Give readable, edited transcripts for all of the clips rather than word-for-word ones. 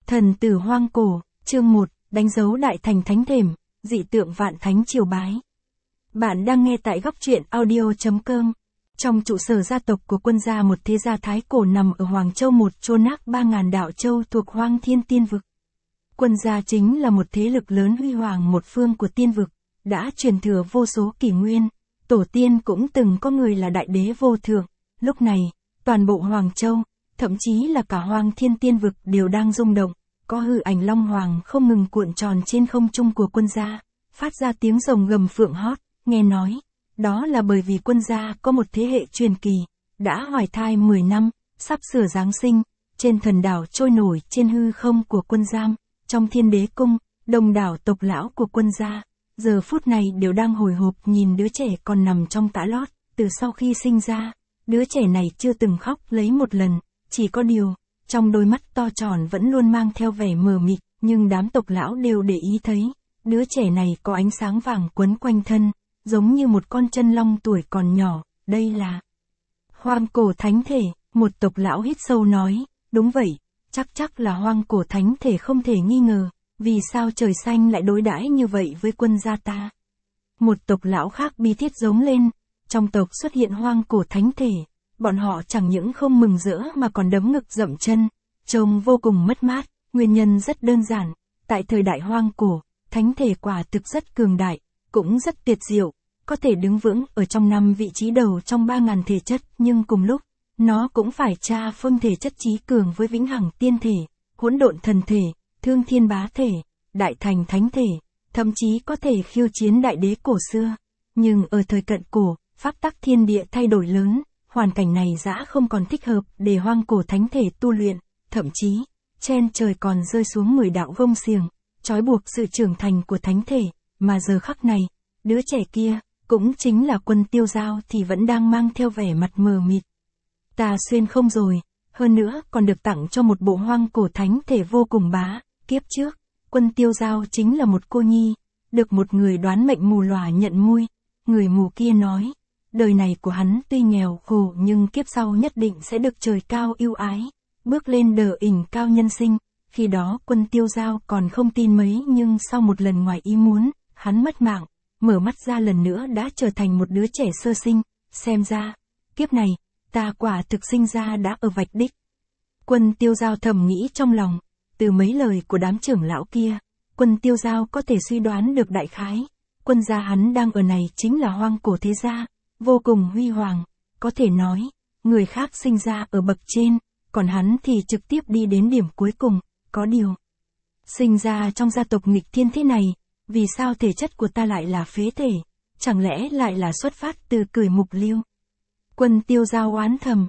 Thần tử hoang cổ, chương 1, đánh dấu đại thành thánh thềm, dị tượng vạn thánh triều bái. Bạn đang nghe tại góc truyện audio.com. Trong trụ sở gia tộc của quân gia một thế gia thái cổ nằm ở Hoàng Châu, một chôn nác 3.000 đạo châu thuộc Hoang Thiên Tiên Vực. Quân gia chính là một thế lực lớn huy hoàng một phương của tiên vực, đã truyền thừa vô số kỷ nguyên, tổ tiên cũng từng có người là đại đế vô thượng. Lúc này, toàn bộ Hoàng Châu, thậm chí là cả Hoang Thiên Tiên Vực đều đang rung động, có hư ảnh long hoàng không ngừng cuộn tròn trên không trung của quân gia, phát ra tiếng rồng gầm phượng hót. Nghe nói, đó là bởi vì quân gia có một thế hệ truyền kỳ, đã hoài thai 10 năm, sắp sửa giáng sinh, trên thần đảo trôi nổi trên hư không của quân giam, trong Thiên Đế Cung, đông đảo tộc lão của quân gia, giờ phút này đều đang hồi hộp nhìn đứa trẻ còn nằm trong tã lót, từ sau khi sinh ra, đứa trẻ này chưa từng khóc lấy một lần, chỉ có điều, trong đôi mắt to tròn vẫn luôn mang theo vẻ mờ mịt, nhưng đám tộc lão đều để ý thấy, đứa trẻ này có ánh sáng vàng quấn quanh thân, giống như một con chân long tuổi còn nhỏ, đây là hoang cổ thánh thể, một tộc lão hít sâu nói, đúng vậy, chắc là hoang cổ thánh thể không thể nghi ngờ, vì sao trời xanh lại đối đãi như vậy với quân gia ta. Một tộc lão khác bi thiết giống lên, trong tộc xuất hiện hoang cổ thánh thể, bọn họ chẳng những không mừng rỡ mà còn đấm ngực dậm chân, trông vô cùng mất mát, nguyên nhân rất đơn giản, tại thời đại hoang cổ, thánh thể quả thực rất cường đại, cũng rất tuyệt diệu, có thể đứng vững ở trong 5 vị trí đầu trong 3.000 thể chất, nhưng cùng lúc, nó cũng phải tra phân thể chất trí cường với vĩnh hằng tiên thể, hỗn độn thần thể, thương thiên bá thể, đại thành thánh thể, thậm chí có thể khiêu chiến đại đế cổ xưa. Nhưng ở thời cận cổ, pháp tắc thiên địa thay đổi lớn, hoàn cảnh này dã không còn thích hợp để hoang cổ thánh thể tu luyện, thậm chí, trên trời còn rơi xuống 10 đạo gông xiềng, trói buộc sự trưởng thành của thánh thể, mà giờ khắc này, đứa trẻ kia, cũng chính là Quân Tiêu Giao thì vẫn đang mang theo vẻ mặt mờ mịt. Ta xuyên không rồi, hơn nữa còn được tặng cho một bộ hoang cổ thánh thể vô cùng bá, kiếp trước, Quân Tiêu Giao chính là một cô nhi, được một người đoán mệnh mù lòa nhận nuôi, người mù kia nói, đời này của hắn tuy nghèo khổ nhưng kiếp sau nhất định sẽ được trời cao ưu ái, bước lên đờ ỉnh cao nhân sinh. Khi đó Quân Tiêu Giao còn không tin mấy, nhưng sau một lần ngoài ý muốn, hắn mất mạng, mở mắt ra lần nữa đã trở thành một đứa trẻ sơ sinh, xem ra, kiếp này, ta quả thực sinh ra đã ở vạch đích. Quân Tiêu Giao thầm nghĩ trong lòng, từ mấy lời của đám trưởng lão kia, Quân Tiêu Giao có thể suy đoán được đại khái, quân gia hắn đang ở này chính là hoang cổ thế gia, vô cùng huy hoàng, có thể nói, người khác sinh ra ở bậc trên, còn hắn thì trực tiếp đi đến điểm cuối cùng, có điều. Sinh ra trong gia tộc nghịch thiên thế này, vì sao thể chất của ta lại là phế thể, chẳng lẽ lại là xuất phát từ Củi Mục Liêu. Quân Tiêu Giao oán thầm,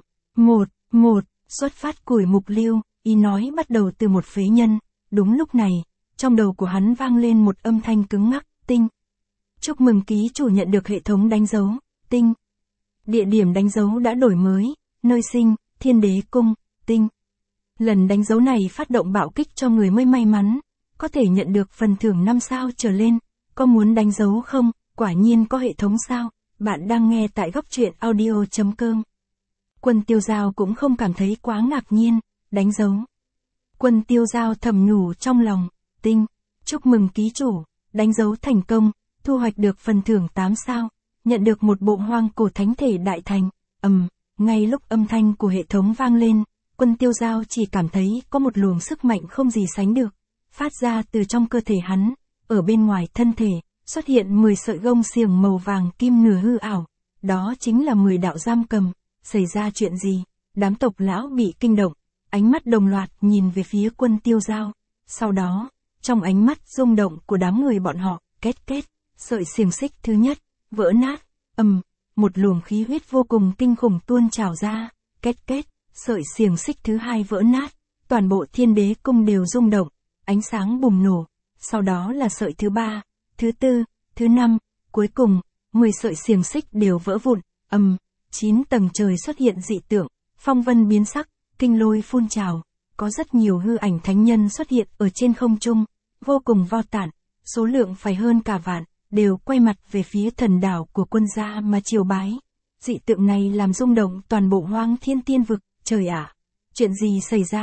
xuất phát Củi Mục Liêu, ý nói bắt đầu từ một phế nhân, đúng lúc này, trong đầu của hắn vang lên một âm thanh cứng ngắc, tinh. Chúc mừng ký chủ nhận được hệ thống đánh dấu, tinh. Địa điểm đánh dấu đã đổi mới, nơi sinh, Thiên Đế Cung, tinh. Lần đánh dấu này phát động bạo kích cho người mới may mắn, có thể nhận được phần thưởng 5 sao trở lên, có muốn đánh dấu không? Quả nhiên có hệ thống sao? Bạn đang nghe tại góc truyện audio.com. Quân Tiêu Giao cũng không cảm thấy quá ngạc nhiên, đánh dấu. Quân Tiêu Giao thầm nhủ trong lòng, tinh, chúc mừng ký chủ, đánh dấu thành công, thu hoạch được phần thưởng 8 sao, nhận được một bộ hoang cổ thánh thể đại thành. Ngay lúc âm thanh của hệ thống vang lên, Quân Tiêu Giao chỉ cảm thấy có một luồng sức mạnh không gì sánh được, phát ra từ trong cơ thể hắn, ở bên ngoài thân thể, xuất hiện 10 sợi gông xiềng màu vàng kim nửa hư ảo, đó chính là 10 đạo giam cầm. Xảy ra chuyện gì? Đám tộc lão bị kinh động, ánh mắt đồng loạt nhìn về phía Quân Tiêu Giao, sau đó, trong ánh mắt rung động của đám người bọn họ, két, sợi xiềng xích thứ nhất, vỡ nát, một luồng khí huyết vô cùng kinh khủng tuôn trào ra, két, sợi xiềng xích thứ hai vỡ nát, toàn bộ Thiên Đế Cung đều rung động, ánh sáng bùng nổ, sau đó là sợi thứ ba, thứ tư, thứ năm, cuối cùng, 10 sợi xiềng xích đều vỡ vụn, 9 tầng trời xuất hiện dị tượng, phong vân biến sắc, kinh lôi phun trào, có rất nhiều hư ảnh thánh nhân xuất hiện ở trên không trung, vô cùng vo tản, số lượng phải hơn cả vạn, đều quay mặt về phía thần đảo của quân gia mà triều bái. Dị tượng này làm rung động toàn bộ Hoang Thiên Tiên Vực, trời ạ, chuyện gì xảy ra?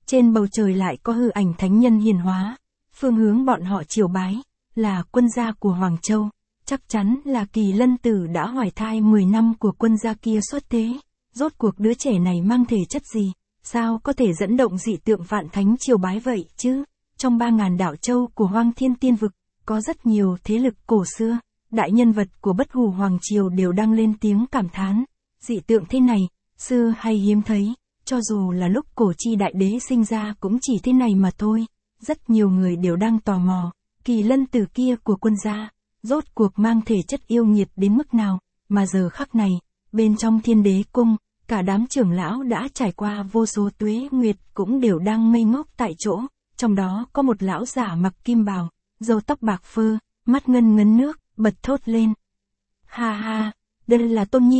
trên bầu trời lại có hư ảnh thánh nhân hiển hóa. Phương hướng bọn họ triều bái, là quân gia của Hoàng Châu. Chắc chắn là Kỳ Lân Tử đã hoài thai 10 năm của quân gia kia xuất thế. Rốt cuộc đứa trẻ này mang thể chất gì, sao có thể dẫn động dị tượng vạn thánh triều bái vậy chứ? Trong 3.000 đảo châu của Hoang Thiên Tiên Vực, có rất nhiều thế lực cổ xưa, đại nhân vật của Bất Hủ Hoàng Triều đều đăng lên tiếng cảm thán. Dị tượng thế này, xưa hay hiếm thấy, cho dù là lúc cổ chi đại đế sinh ra cũng chỉ thế này mà thôi. Rất nhiều người đều đang tò mò, Kỳ Lân Tử kia của quân gia, rốt cuộc mang thể chất yêu nghiệt đến mức nào, mà giờ khắc này, bên trong Thiên Đế Cung, cả đám trưởng lão đã trải qua vô số tuế nguyệt cũng đều đang ngây ngốc tại chỗ, trong đó có một lão giả mặc kim bào, râu tóc bạc phơ, mắt ngân ngấn nước, bật thốt lên. Ha ha, đây là tôn nhi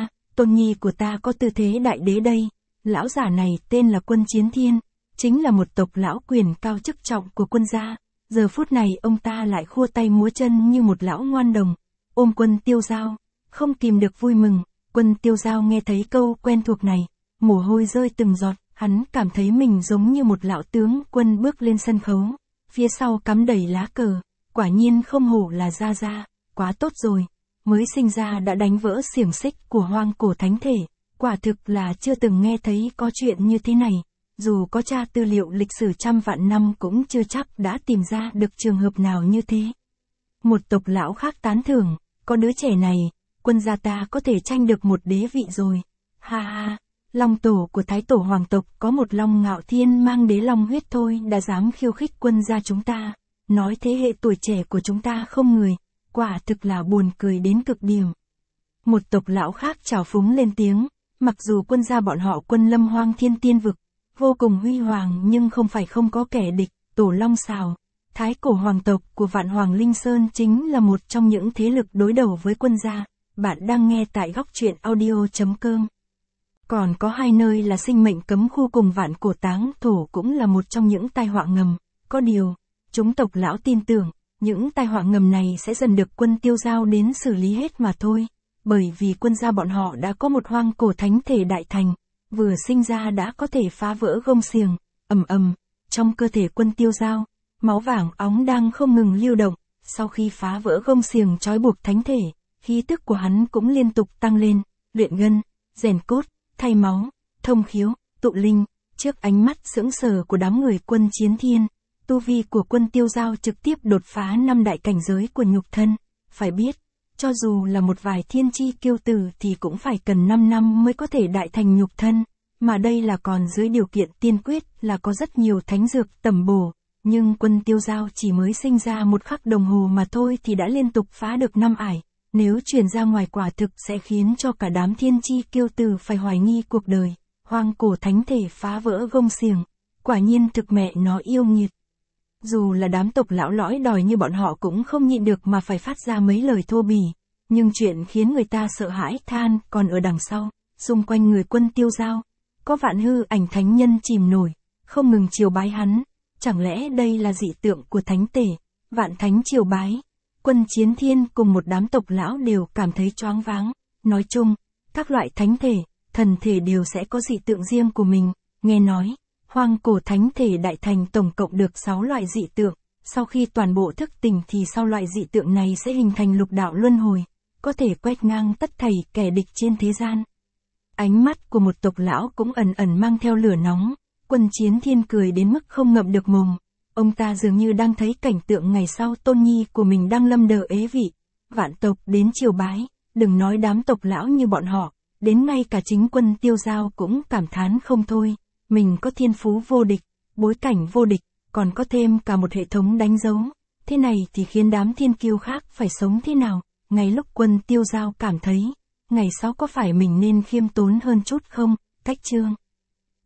của ta có tư thế đại đế đây. Lão giả này tên là Quân Chiến Thiên, chính là một tộc lão quyền cao chức trọng của quân gia. Giờ phút này ông ta lại khua tay múa chân như một lão ngoan đồng, ôm Quân Tiêu Giao, không kìm được vui mừng. Quân Tiêu Giao nghe thấy câu quen thuộc này, mồ hôi rơi từng giọt, hắn cảm thấy mình giống như một lão tướng quân bước lên sân khấu, phía sau cắm đầy lá cờ, quả nhiên không hổ là Gia Gia, quá tốt rồi, mới sinh ra đã đánh vỡ xiềng xích của hoang cổ thánh thể, quả thực là chưa từng nghe thấy có chuyện như thế này, dù có tra tư liệu lịch sử trăm vạn năm cũng chưa chắc đã tìm ra được trường hợp nào như thế. Một tộc lão khác tán thưởng, có đứa trẻ này, quân gia ta có thể tranh được một đế vị rồi. Ha ha, long tổ của thái tổ hoàng tộc có một long ngạo thiên mang đế long huyết thôi đã dám khiêu khích quân gia chúng ta. Nói thế hệ tuổi trẻ của chúng ta không người, quả thực là buồn cười đến cực điểm. Một tộc lão khác trào phúng lên tiếng, mặc dù quân gia bọn họ quân lâm Hoang Thiên Tiên Vực, vô cùng huy hoàng nhưng không phải không có kẻ địch, tổ long xào. Thái cổ hoàng tộc của Vạn Hoàng Linh Sơn chính là một trong những thế lực đối đầu với quân gia. Bạn đang nghe tại góc truyện audio.com. Còn có hai nơi là sinh mệnh cấm khu cùng Vạn Cổ Táng Thổ cũng là một trong những tai họa ngầm. Có điều, chúng tộc lão tin tưởng, những tai họa ngầm này sẽ dần được Quân Tiêu Giao đến xử lý hết mà thôi. Bởi vì quân gia bọn họ đã có một hoang cổ thánh thể đại thành, vừa sinh ra đã có thể phá vỡ gông xiềng, ầm ầm, trong cơ thể Quân Tiêu Giao, máu vàng óng đang không ngừng lưu động, sau khi phá vỡ gông xiềng trói buộc thánh thể, khí tức của hắn cũng liên tục tăng lên, luyện gân, rèn cốt, thay máu, thông khiếu, tụ linh, trước ánh mắt sững sờ của đám người Quân Chiến Thiên, tu vi của Quân Tiêu Giao trực tiếp đột phá 5 đại cảnh giới của nhục thân, phải biết, cho dù là một vài thiên chi kiêu tử thì cũng phải cần 5 năm mới có thể đại thành nhục thân, mà đây là còn dưới điều kiện tiên quyết là có rất nhiều thánh dược tẩm bổ, nhưng Quân Tiêu Giao chỉ mới sinh ra một khắc đồng hồ mà thôi thì đã liên tục phá được 5 ải, nếu truyền ra ngoài quả thực sẽ khiến cho cả đám thiên chi kiêu tử phải hoài nghi cuộc đời, hoang cổ thánh thể phá vỡ gông xiềng, quả nhiên thực mẹ nó yêu nghiệt. Dù là đám tộc lão lõi đòi như bọn họ cũng không nhịn được mà phải phát ra mấy lời thô bỉ, nhưng chuyện khiến người ta sợ hãi than còn ở đằng sau, xung quanh người Quân Tiêu Giao, có vạn hư ảnh thánh nhân chìm nổi, không ngừng triều bái hắn, chẳng lẽ đây là dị tượng của thánh tể, vạn thánh triều bái. Quân Chiến Thiên cùng một đám tộc lão đều cảm thấy choáng váng, nói chung, các loại thánh thể, thần thể đều sẽ có dị tượng riêng của mình, nghe nói. Hoang cổ thánh thể đại thành tổng cộng được 6 loại dị tượng, sau khi toàn bộ thức tỉnh thì sau loại dị tượng này sẽ hình thành lục đạo luân hồi, có thể quét ngang tất thảy kẻ địch trên thế gian. Ánh mắt của một tộc lão cũng ẩn ẩn mang theo lửa nóng, Quân Chiến Thiên cười đến mức không ngậm được mồm, ông ta dường như đang thấy cảnh tượng ngày sau tôn nhi của mình đang lâm đờ ế vị, vạn tộc đến triều bái, đừng nói đám tộc lão như bọn họ, đến ngay cả chính Quân Tiêu Giao cũng cảm thán không thôi. Mình có thiên phú vô địch, bối cảnh vô địch, còn có thêm cả một hệ thống đánh dấu. Thế này thì khiến đám thiên kiêu khác phải sống thế nào? Ngay lúc Quân Tiêu Giao cảm thấy, ngày sau có phải mình nên khiêm tốn hơn chút không? Cách chương